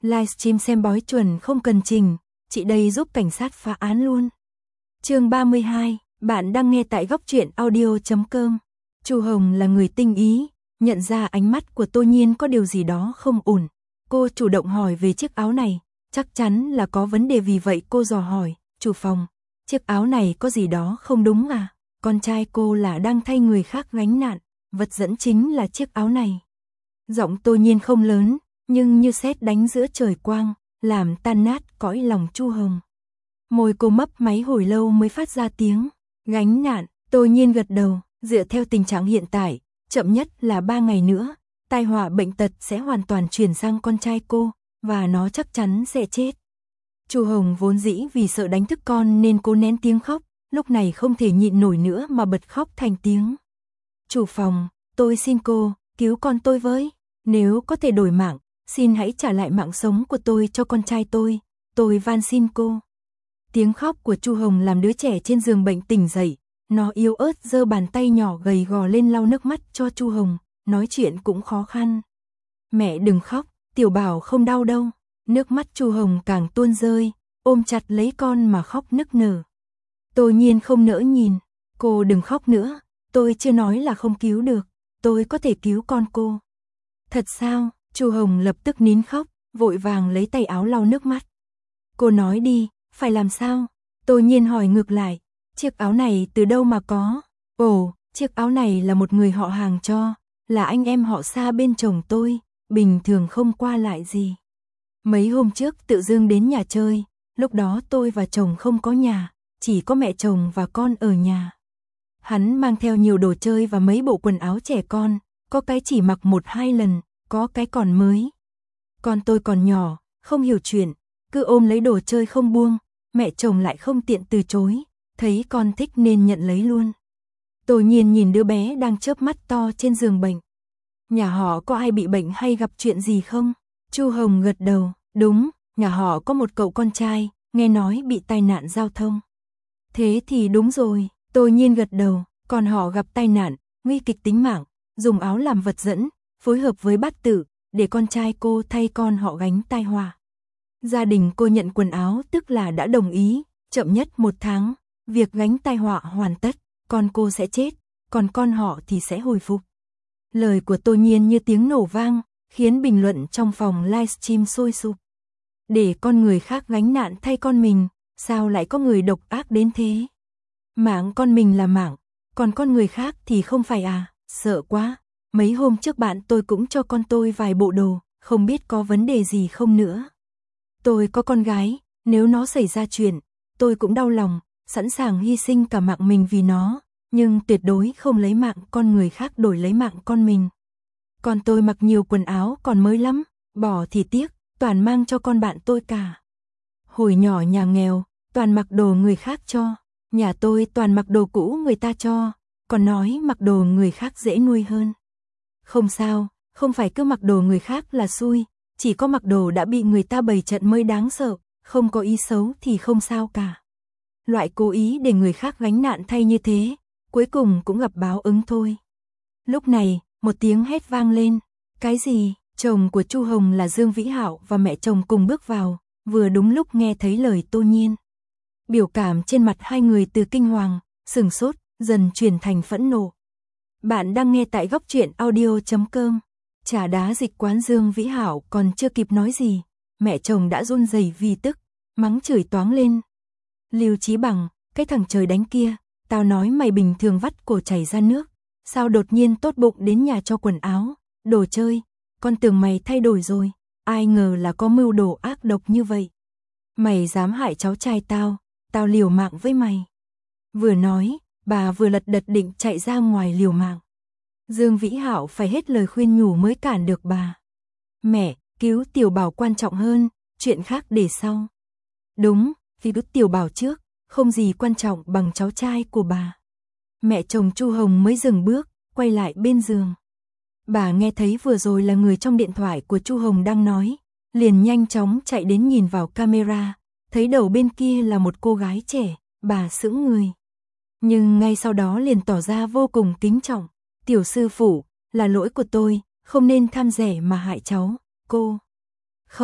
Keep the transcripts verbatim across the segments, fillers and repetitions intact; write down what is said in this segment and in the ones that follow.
Livestream xem bói chuẩn không cần trình, chị đây giúp cảnh sát phá án luôn. Chương ba mươi hai, bạn đang nghe tại góc truyện audio chấm com. Chu Hồng là người tinh ý, nhận ra ánh mắt của Tô Nhiên có điều gì đó không ổn. Cô chủ động hỏi về chiếc áo này, chắc chắn là có vấn đề, vì vậy cô dò hỏi, chủ phòng, chiếc áo này có gì đó không đúng à? Con trai cô là đang thay người khác gánh nạn, vật dẫn chính là chiếc áo này. Giọng Tô Nhiên không lớn, nhưng như sét đánh giữa trời quang, làm tan nát cõi lòng Chu Hồng. Môi cô mấp máy hồi lâu mới phát ra tiếng, gánh nạn. Tô Nhiên gật đầu, dựa theo tình trạng hiện tại, chậm nhất là ba ngày nữa, tai họa bệnh tật sẽ hoàn toàn chuyển sang con trai cô, và nó chắc chắn sẽ chết. Chu Hồng vốn dĩ vì sợ đánh thức con nên cô nén tiếng khóc, lúc này không thể nhịn nổi nữa mà bật khóc thành tiếng. Chủ phòng, tôi xin cô, cứu con tôi với, nếu có thể đổi mạng, xin hãy trả lại mạng sống của tôi cho con trai tôi, tôi van xin cô. Tiếng khóc của Chu Hồng làm đứa trẻ trên giường bệnh tỉnh dậy, nó yếu ớt giơ bàn tay nhỏ gầy gò lên lau nước mắt cho Chu Hồng, nói chuyện cũng khó khăn. Mẹ đừng khóc, Tiểu Bảo không đau đâu. Nước mắt Chu Hồng càng tuôn rơi, ôm chặt lấy con mà khóc nức nở. Tô Nhiên không nỡ nhìn, cô đừng khóc nữa, tôi chưa nói là không cứu được, tôi có thể cứu con cô. Thật sao? Chu Hồng lập tức nín khóc, vội vàng lấy tay áo lau nước mắt. Cô nói đi, phải làm sao? Tô Nhiên hỏi ngược lại, chiếc áo này từ đâu mà có? Ồ, chiếc áo này là một người họ hàng cho, là anh em họ xa bên chồng tôi, bình thường không qua lại gì. Mấy hôm trước tự dưng đến nhà chơi, lúc đó tôi và chồng không có nhà, chỉ có mẹ chồng và con ở nhà. Hắn mang theo nhiều đồ chơi và mấy bộ quần áo trẻ con, có cái chỉ mặc một hai lần, có cái còn mới. Con tôi còn nhỏ, không hiểu chuyện, cứ ôm lấy đồ chơi không buông, mẹ chồng lại không tiện từ chối, thấy con thích nên nhận lấy luôn. Tô Nhiên nhìn đứa bé đang chớp mắt to trên giường bệnh. Nhà họ có ai bị bệnh hay gặp chuyện gì không? Chu Hồng gật đầu, đúng, nhà họ có một cậu con trai, nghe nói bị tai nạn giao thông. Thế thì đúng rồi, Tô Nhiên gật đầu, còn họ gặp tai nạn, nguy kịch tính mạng, dùng áo làm vật dẫn, phối hợp với bát tự, để con trai cô thay con họ gánh tai họa. Gia đình cô nhận quần áo tức là đã đồng ý, chậm nhất một tháng, việc gánh tai họa hoàn tất, con cô sẽ chết, còn con họ thì sẽ hồi phục. Lời của Tô Nhiên như tiếng nổ vang, khiến bình luận trong phòng livestream sôi sục. Để con người khác gánh nạn thay con mình, sao lại có người độc ác đến thế? Mạng con mình là mạng, còn con người khác thì không phải à? Sợ quá, mấy hôm trước bạn tôi cũng cho con tôi vài bộ đồ, không biết có vấn đề gì không nữa. Tôi có con gái, nếu nó xảy ra chuyện, tôi cũng đau lòng, sẵn sàng hy sinh cả mạng mình vì nó, nhưng tuyệt đối không lấy mạng con người khác đổi lấy mạng con mình. Con tôi mặc nhiều quần áo còn mới lắm, bỏ thì tiếc, toàn mang cho con bạn tôi cả. Hồi nhỏ nhà nghèo, toàn mặc đồ người khác cho, nhà tôi toàn mặc đồ cũ người ta cho, còn nói mặc đồ người khác dễ nuôi hơn. Không sao, không phải cứ mặc đồ người khác là xui, chỉ có mặc đồ đã bị người ta bày trận mới đáng sợ, không có ý xấu thì không sao cả. Loại cố ý để người khác gánh nạn thay như thế, cuối cùng cũng gặp báo ứng thôi. Lúc này, một tiếng hét vang lên, cái gì? Chồng của Chu Hồng là Dương Vĩ Hạo và mẹ chồng cùng bước vào, vừa đúng lúc nghe thấy lời Tô Nhiên. Biểu cảm trên mặt hai người từ kinh hoàng, sừng sốt, dần chuyển thành phẫn nộ. Bạn đang nghe tại góc truyện audio chấm com. Trà đá dịch quán Dương Vĩ Hạo còn chưa kịp nói gì, mẹ chồng đã run rẩy vì tức, mắng chửi toáng lên. Lưu Chí Bằng, cái thằng trời đánh kia, tao nói mày bình thường vắt cổ chảy ra nước, sao đột nhiên tốt bụng đến nhà cho quần áo, đồ chơi, con tưởng mày thay đổi rồi, ai ngờ là có mưu đồ ác độc như vậy. Mày dám hại cháu trai tao, tao liều mạng với mày. Vừa nói, bà vừa lật đật định chạy ra ngoài liều mạng. Dương Vĩ Hạo phải hết lời khuyên nhủ mới cản được bà. Mẹ, cứu Tiểu Bảo quan trọng hơn, chuyện khác để sau. Đúng, vì cứu Tiểu Bảo trước, không gì quan trọng bằng cháu trai của bà. Mẹ chồng Chu Hồng mới dừng bước, quay lại bên giường. Bà nghe thấy vừa rồi là người trong điện thoại của Chu Hồng đang nói, liền nhanh chóng chạy đến nhìn vào camera, thấy đầu bên kia là một cô gái trẻ, bà sững người. Nhưng ngay sau đó liền tỏ ra vô cùng kính trọng. Tiểu sư phụ, là lỗi của tôi, không nên tham rẻ mà hại cháu, cô. Không,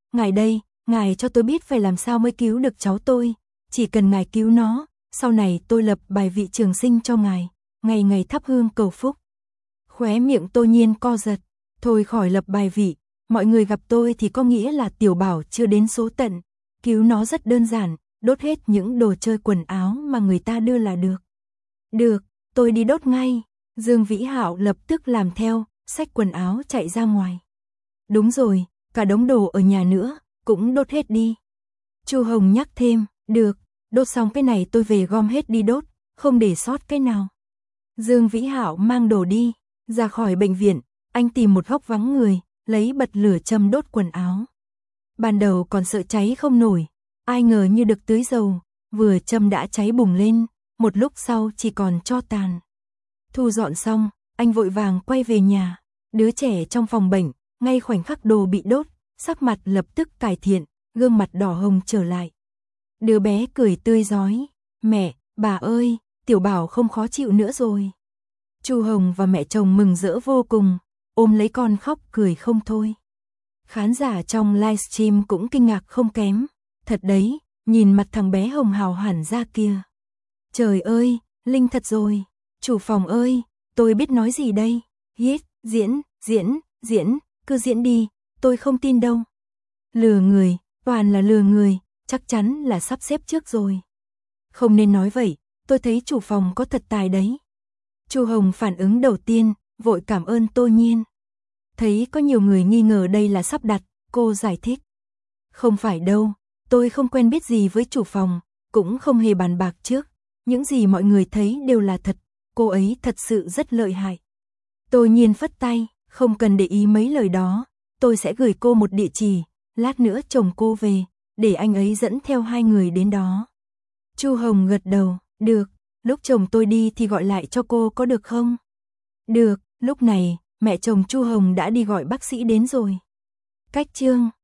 ngài đây, ngài cho tôi biết phải làm sao mới cứu được cháu tôi, chỉ cần ngài cứu nó, sau này tôi lập bài vị trường sinh cho ngài, ngày ngày thắp hương cầu phúc. Khóe miệng Tô Nhiên co giật, thôi khỏi lập bài vị, mọi người gặp tôi thì có nghĩa là Tiểu Bảo chưa đến số tận, cứu nó rất đơn giản, đốt hết những đồ chơi quần áo mà người ta đưa là được. Được, tôi đi đốt ngay. Dương Vĩ Hạo lập tức làm theo, xách quần áo chạy ra ngoài. Đúng rồi, cả đống đồ ở nhà nữa, cũng đốt hết đi. Chu Hồng nhắc thêm, được, đốt xong cái này tôi về gom hết đi đốt, không để sót cái nào. Dương Vĩ Hạo mang đồ đi, ra khỏi bệnh viện, anh tìm một góc vắng người, lấy bật lửa châm đốt quần áo. Ban đầu còn sợ cháy không nổi, ai ngờ như được tưới dầu, vừa châm đã cháy bùng lên, một lúc sau chỉ còn tro tàn. Thu dọn xong, anh vội vàng quay về nhà, đứa trẻ trong phòng bệnh, ngay khoảnh khắc đồ bị đốt, sắc mặt lập tức cải thiện, gương mặt đỏ hồng trở lại. Đứa bé cười tươi rói, mẹ, bà ơi, Tiểu Bảo không khó chịu nữa rồi. Chu Hồng và mẹ chồng mừng rỡ vô cùng, ôm lấy con khóc cười không thôi. Khán giả trong livestream cũng kinh ngạc không kém, thật đấy, nhìn mặt thằng bé hồng hào hẳn ra kia. Trời ơi, Linh thật rồi, chủ phòng ơi, tôi biết nói gì đây, hít, diễn, diễn, diễn, cứ diễn đi, tôi không tin đâu. Lừa người, toàn là lừa người, chắc chắn là sắp xếp trước rồi. Không nên nói vậy, tôi thấy chủ phòng có thật tài đấy. Chu Hồng phản ứng đầu tiên, vội cảm ơn Tô Nhiên. Thấy có nhiều người nghi ngờ đây là sắp đặt, cô giải thích. Không phải đâu, tôi không quen biết gì với chủ phòng, cũng không hề bàn bạc trước. Những gì mọi người thấy đều là thật, cô ấy thật sự rất lợi hại. Tô Nhiên phất tay, không cần để ý mấy lời đó, tôi sẽ gửi cô một địa chỉ, lát nữa chồng cô về, để anh ấy dẫn theo hai người đến đó. Chu Hồng gật đầu, được, lúc chồng tôi đi thì gọi lại cho cô có được không? Được, lúc này, mẹ chồng Chu Hồng đã đi gọi bác sĩ đến rồi. Cách chương